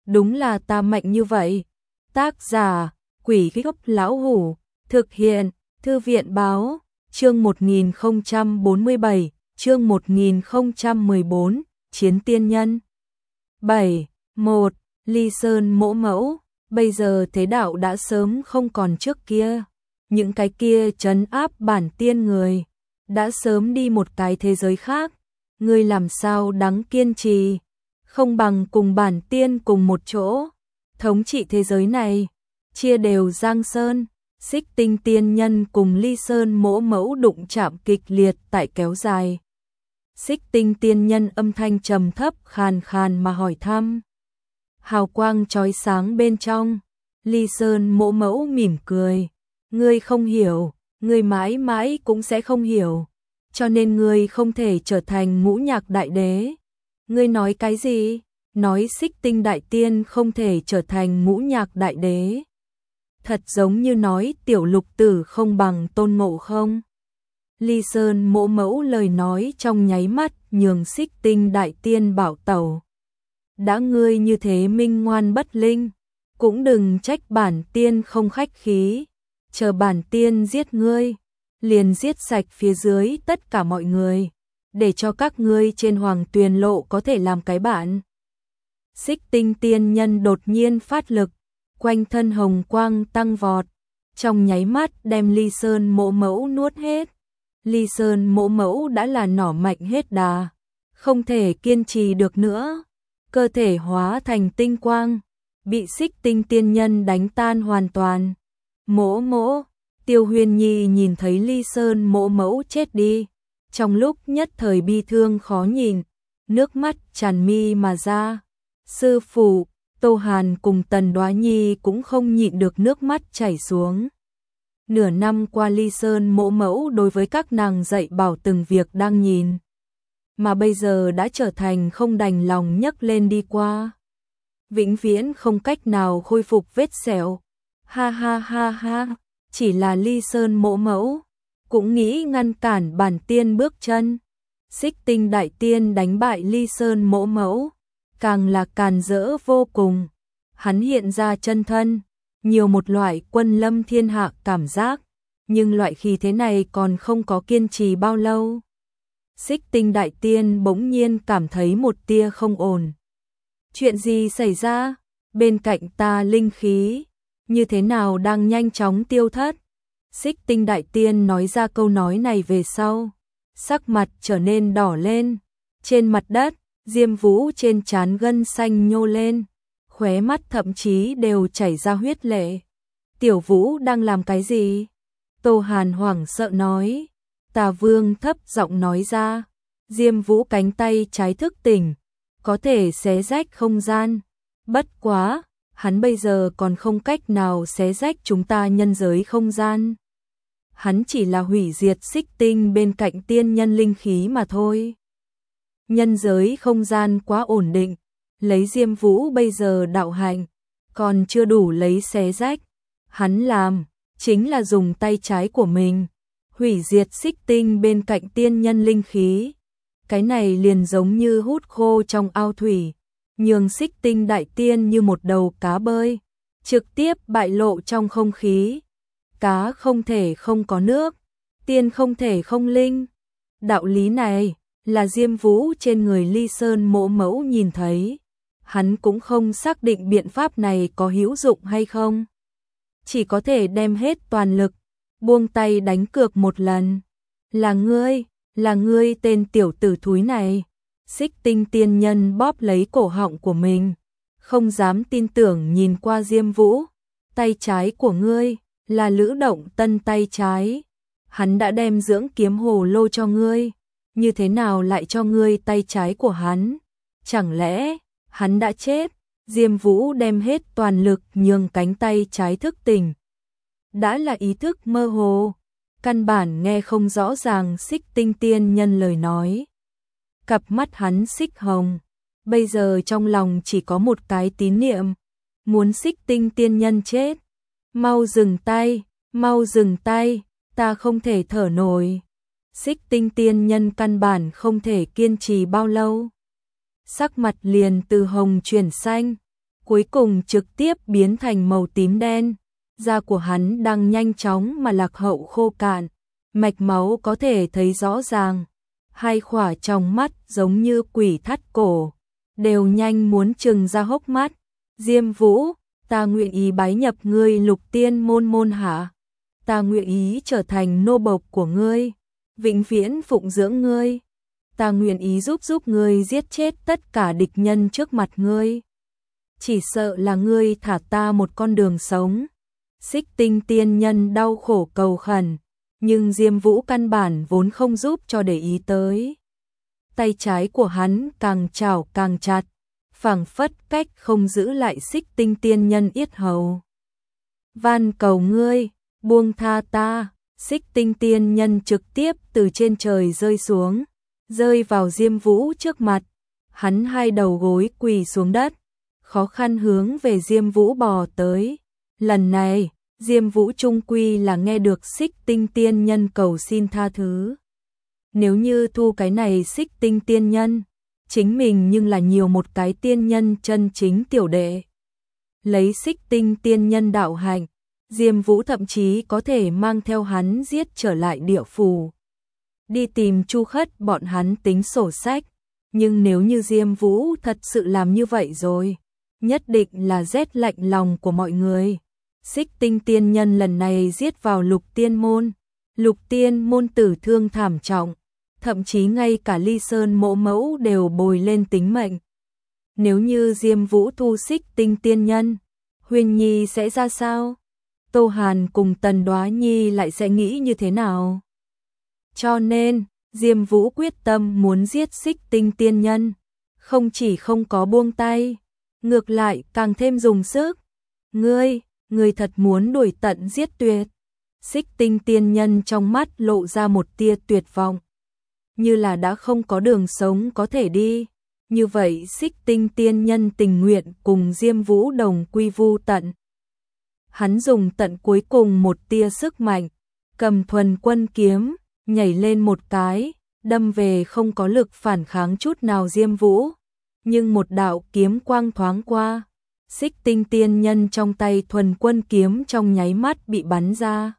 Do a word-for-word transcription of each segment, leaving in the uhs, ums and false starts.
đúng là ta mạnh như vậy. Tác giả, Quỷ Gốc Lão Hủ, thực hiện, Thư viện Báo, chương một nghìn không trăm bốn mươi bảy, chương một nghìn không trăm mười bốn, Chiến Tiên Nhân. bảy. một. Ly Sơn Mỗ Mẫu, bây giờ thế đạo đã sớm không còn trước kia. Những cái kia trấn áp bản tiên người, đã sớm đi một cái thế giới khác. Ngươi làm sao đáng kiên trì, không bằng cùng bản tiên cùng một chỗ, thống trị thế giới này, chia đều Giang Sơn. Xích Tinh Tiên Nhân cùng Ly Sơn Mỗ Mẫu đụng chạm kịch liệt tại kéo dài. Xích Tinh Tiên Nhân âm thanh trầm thấp khàn khàn mà hỏi thăm. Hào quang chói sáng bên trong, Ly Sơn Mỗ Mẫu mỉm cười. Ngươi không hiểu, ngươi mãi mãi cũng sẽ không hiểu, cho nên ngươi không thể trở thành ngũ nhạc đại đế. Ngươi nói cái gì? Nói Xích Tinh Đại Tiên không thể trở thành ngũ nhạc đại đế. Thật giống như nói tiểu lục tử không bằng Tôn Ngộ Không. Ly Sơn Mỗ Mẫu lời nói trong nháy mắt nhường Xích Tinh Đại Tiên bảo tẩu. Đã ngươi như thế minh ngoan bất linh, cũng đừng trách bản tiên không khách khí. Chờ bản tiên giết ngươi, liền giết sạch phía dưới tất cả mọi người, để cho các ngươi trên Hoàng Tuyền Lộ có thể làm cái bạn. Xích Tinh Tiên Nhân đột nhiên phát lực, quanh thân hồng quang tăng vọt, trong nháy mắt đem Ly Sơn Mỗ Mẫu nuốt hết. Ly Sơn Mỗ Mẫu đã là nỏ mạnh hết đà, không thể kiên trì được nữa, cơ thể hóa thành tinh quang, bị Xích Tinh Tiên Nhân đánh tan hoàn toàn. Mỗ mỗ, Tiêu Huyền Nhi nhìn thấy Ly Sơn Mỗ Mẫu chết đi, trong lúc nhất thời bi thương khó nhìn, nước mắt tràn mi mà ra. Sư phụ, Tô Hàn cùng Tần Đoá Nhi cũng không nhịn được nước mắt chảy xuống. Nửa năm qua Ly Sơn Mỗ Mẫu đối với các nàng dạy bảo từng việc đang nhìn, mà bây giờ đã trở thành không đành lòng nhấc lên đi qua. Vĩnh viễn không cách nào khôi phục vết sẹo. Ha ha ha ha, chỉ là Ly Sơn Mỗ Mẫu cũng nghĩ ngăn cản bản tiên bước chân. Xích Tinh Đại Tiên đánh bại Ly Sơn Mỗ Mẫu, càng là càn rỡ vô cùng. Hắn hiện ra chân thân, nhiều một loại quân lâm thiên hạ cảm giác, nhưng loại khí thế này còn không có kiên trì bao lâu. Xích Tinh Đại Tiên bỗng nhiên cảm thấy một tia không ổn. Chuyện gì xảy ra? Bên cạnh ta linh khí như thế nào đang nhanh chóng tiêu thất? Xích Tinh Đại Tiên nói ra câu nói này về sau, sắc mặt trở nên đỏ lên. Trên mặt đất, Diêm Vũ trên trán gân xanh nhô lên, khóe mắt thậm chí đều chảy ra huyết lệ. Tiểu Vũ đang làm cái gì? Tô Hàn hoảng sợ nói. Tà Vương thấp giọng nói ra. Diêm Vũ cánh tay trái thức tỉnh, có thể xé rách không gian. Bất quá, hắn bây giờ còn không cách nào xé rách chúng ta nhân giới không gian. Hắn chỉ là hủy diệt xích tinh bên cạnh tiên nhân linh khí mà thôi. Nhân giới không gian quá ổn định, lấy Diêm Vũ bây giờ đạo hạnh, còn chưa đủ lấy xé rách. Hắn làm, chính là dùng tay trái của mình, hủy diệt xích tinh bên cạnh tiên nhân linh khí. Cái này liền giống như hút khô trong ao thủy, nhường xích tinh đại tiên như một đầu cá bơi, trực tiếp bại lộ trong không khí. Cá không thể không có nước, tiên không thể không linh. Đạo lý này là Diêm Vũ trên người Ly Sơn Mỗ Mẫu nhìn thấy. Hắn cũng không xác định biện pháp này có hữu dụng hay không. Chỉ có thể đem hết toàn lực, buông tay đánh cược một lần. Là ngươi, là ngươi tên tiểu tử thúi này. Xích tinh tiên nhân bóp lấy cổ họng của mình, không dám tin tưởng nhìn qua Diêm Vũ. Tay trái của ngươi là Lữ Động Tân tay trái. Hắn đã đem dưỡng kiếm hồ lô cho ngươi, như thế nào lại cho ngươi tay trái của hắn? Chẳng lẽ hắn đã chết? Diêm Vũ đem hết toàn lực nhường cánh tay trái thức tỉnh. Đã là ý thức mơ hồ, căn bản nghe không rõ ràng xích tinh tiên nhân lời nói. Cặp mắt hắn xích hồng, bây giờ trong lòng chỉ có một cái tín niệm, muốn xích tinh tiên nhân chết. Mau dừng tay, mau dừng tay, ta không thể thở nổi. Xích tinh tiên nhân căn bản không thể kiên trì bao lâu. Sắc mặt liền từ hồng chuyển xanh, cuối cùng trực tiếp biến thành màu tím đen. Da của hắn đang nhanh chóng mà lạc hậu khô cạn, mạch máu có thể thấy rõ ràng. Hai khỏa trong mắt giống như quỷ thắt cổ, đều nhanh muốn trừng ra hốc mắt. Diêm Vũ, ta nguyện ý bái nhập ngươi Lục Tiên môn môn hạ. Ta nguyện ý trở thành nô bộc của ngươi, vĩnh viễn phụng dưỡng ngươi. Ta nguyện ý giúp giúp ngươi giết chết tất cả địch nhân trước mặt ngươi. Chỉ sợ là ngươi thả ta một con đường sống. Xích Tinh tiên nhân đau khổ cầu khẩn, nhưng Diêm Vũ căn bản vốn không giúp cho để ý tới. Tay trái của hắn càng chảo càng chặt, phảng phất cách không giữ lại Xích Tinh tiên nhân yết hầu. Van cầu ngươi, buông tha ta. Xích Tinh tiên nhân trực tiếp từ trên trời rơi xuống, rơi vào Diêm Vũ trước mặt. Hắn hai đầu gối quỳ xuống đất, khó khăn hướng về Diêm Vũ bò tới. Lần này, Diêm Vũ trung quy là nghe được Xích Tinh tiên nhân cầu xin tha thứ. Nếu như thu cái này Xích Tinh tiên nhân, chính mình nhưng là nhiều một cái tiên nhân chân chính tiểu đệ. Lấy Xích Tinh tiên nhân đạo hạnh, Diêm Vũ thậm chí có thể mang theo hắn giết trở lại địa phủ, đi tìm Chu Khất bọn hắn tính sổ sách. Nhưng nếu như Diêm Vũ thật sự làm như vậy rồi, nhất định là rét lạnh lòng của mọi người. Xích Tinh tiên nhân lần này giết vào Lục Tiên môn, Lục Tiên môn tử thương thảm trọng, thậm chí ngay cả Ly Sơn mộ mẫu đều bồi lên tính mệnh. Nếu như Diêm Vũ thu Xích Tinh tiên nhân, Huyền Nhi sẽ ra sao? Tô Hàn cùng Tần Đoá Nhi lại sẽ nghĩ như thế nào? Cho nên, Diêm Vũ quyết tâm muốn giết Xích Tinh tiên nhân, không chỉ không có buông tay, ngược lại càng thêm dùng sức. Ngươi, ngươi thật muốn đuổi tận giết tuyệt. Xích Tinh tiên nhân trong mắt lộ ra một tia tuyệt vọng, như là đã không có đường sống có thể đi. Như vậy Xích Tinh tiên nhân tình nguyện cùng Diêm Vũ đồng quy vu tận. Hắn dùng tận cuối cùng một tia sức mạnh, cầm thuần quân kiếm, nhảy lên một cái, đâm về không có lực phản kháng chút nào Diêm Vũ. Nhưng một đạo kiếm quang thoáng qua, Xích Tinh tiên nhân trong tay thuần quân kiếm trong nháy mắt bị bắn ra.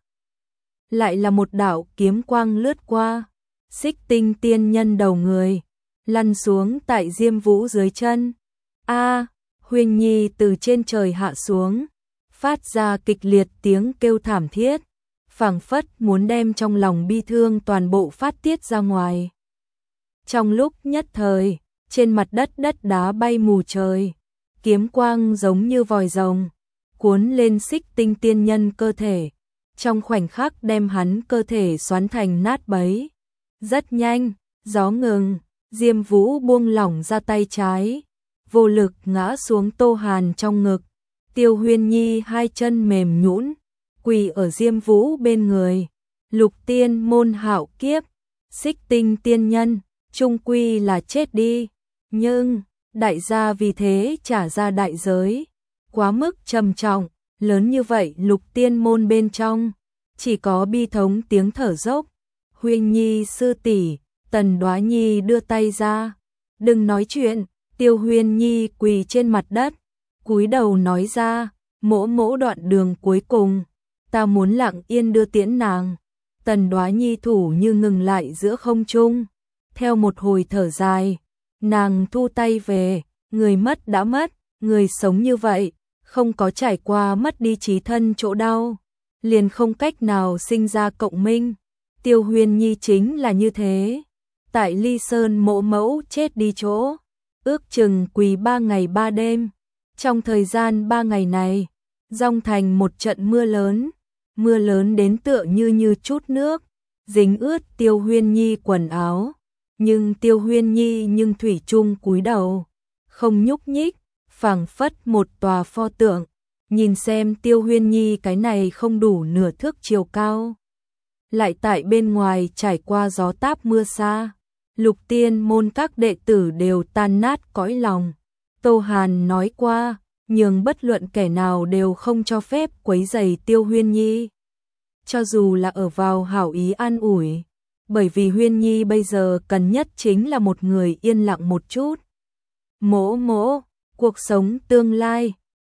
Lại là một đạo kiếm quang lướt qua, Xích Tinh tiên nhân đầu người lăn xuống tại Diêm Vũ dưới chân. A, Huyền Nhi từ trên trời hạ xuống, phát ra kịch liệt tiếng kêu thảm thiết, phảng phất muốn đem trong lòng bi thương toàn bộ phát tiết ra ngoài. Trong lúc nhất thời, trên mặt đất đất đá bay mù trời, kiếm quang giống như vòi rồng, cuốn lên Xích Tinh tiên nhân cơ thể, trong khoảnh khắc đem hắn cơ thể xoắn thành nát bấy. Rất nhanh, gió ngừng, Diêm Vũ buông lỏng ra tay trái, vô lực ngã xuống Tô Hàn trong ngực. Tiêu Huyền Nhi hai chân mềm nhũn, quỳ ở Diêm Vũ bên người. Lục Tiên môn hạo kiếp, Xích Tinh tiên nhân, chung quy là chết đi. Nhưng, đại gia vì thế trả ra đại giới, quá mức trầm trọng, lớn như vậy Lục Tiên môn bên trong, chỉ có bi thống tiếng thở dốc. Huyền Nhi sư tỷ, Tần Đoá Nhi đưa tay ra. Đừng nói chuyện. Tiêu Huyền Nhi quỳ trên mặt đất, cúi đầu nói ra, mỗ mỗ đoạn đường cuối cùng, ta muốn lặng yên đưa tiễn nàng. Tần Đoá Nhi thủ như ngừng lại giữa không trung, theo một hồi thở dài, nàng thu tay về. Người mất đã mất, người sống như vậy, không có trải qua mất đi trí thân chỗ đau, liền không cách nào sinh ra cộng minh. Tiêu Huyền Nhi chính là như thế, tại Ly Sơn mộ mẫu chết đi chỗ, ước chừng quỳ ba ngày ba đêm. Trong thời gian ba ngày này, dòng thành một trận mưa lớn, mưa lớn đến tựa như như chút nước, dính ướt Tiêu Huyền Nhi quần áo. Nhưng Tiêu Huyền Nhi nhưng thủy chung cúi đầu, không nhúc nhích, phảng phất một tòa pho tượng. Nhìn xem Tiêu Huyền Nhi cái này không đủ nửa thước chiều cao, lại tại bên ngoài trải qua gió táp mưa xa, Lục Tiên môn các đệ tử đều tan nát cõi lòng. Tô Hàn nói qua, nhường bất luận kẻ nào đều không cho phép quấy rầy Tiêu Huyền Nhi, cho dù là ở vào hảo ý an ủi, bởi vì Huyền Nhi bây giờ cần nhất chính là một người yên lặng một chút. Mỗ mỗ, cuộc sống tương lai,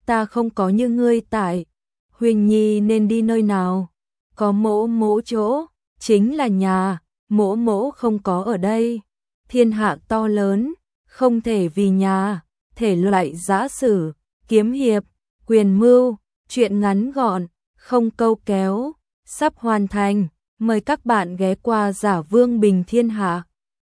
ta không có như ngươi tại, Huỳnh Nhi nên đi nơi nào? Có mỗ mỗ chỗ, chính là nhà, mỗ mỗ không có ở đây. Thiên hạ to lớn, không thể vì nhà, thể loại giã sử, kiếm hiệp, quyền mưu, truyện ngắn gọn, không câu kéo, sắp hoàn thành. Mời các bạn ghé qua Giả Vương Bình Thiên Hạ.